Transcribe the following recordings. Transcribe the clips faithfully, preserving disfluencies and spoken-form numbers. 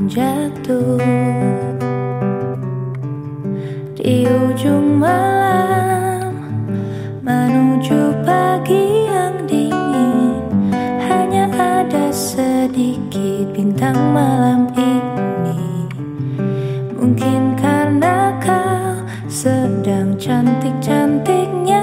jatuh di ujung malam menuju pagi yang dingin. Hanya ada sedikit bintang malam ini. Mungkin karena kau sedang cantik-cantiknya.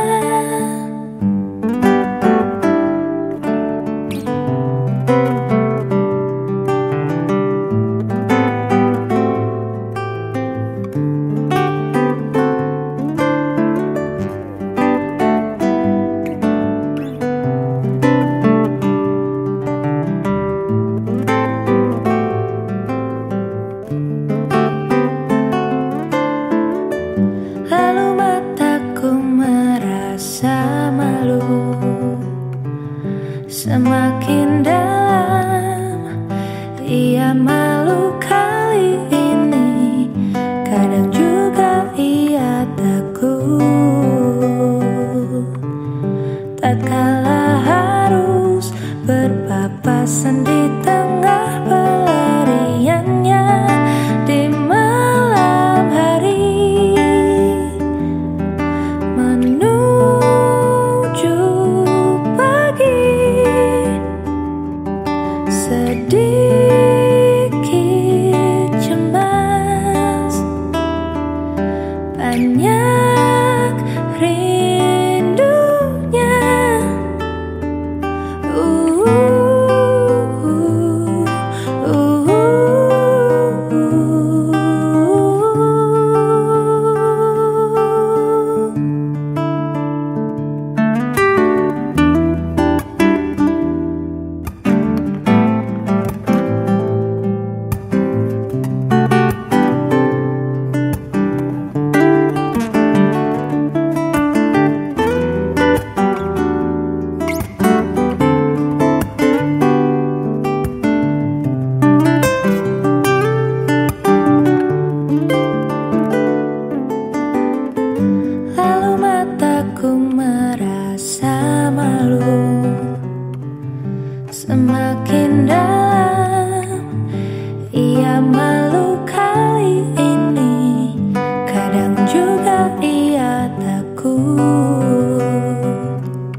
Lalu mataku merasa malu, semakin dalam ia malu kali ini. Kadang juga ia takut, tatkala harus berpapasan di tengah pelariannya di malam hari menuju pagi. Sedikit cemas, banyak rindunya. uh, uh, uh, Lalu mataku merasa malu, semakin dalam ia malu kali ini. Kadang juga ia takut,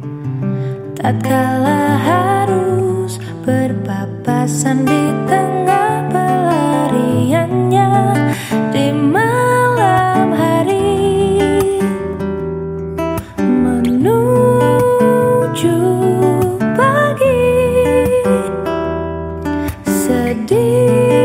tatkala harus berpapasan di tengah pelariannya di malam hari menuju pagi. Sedih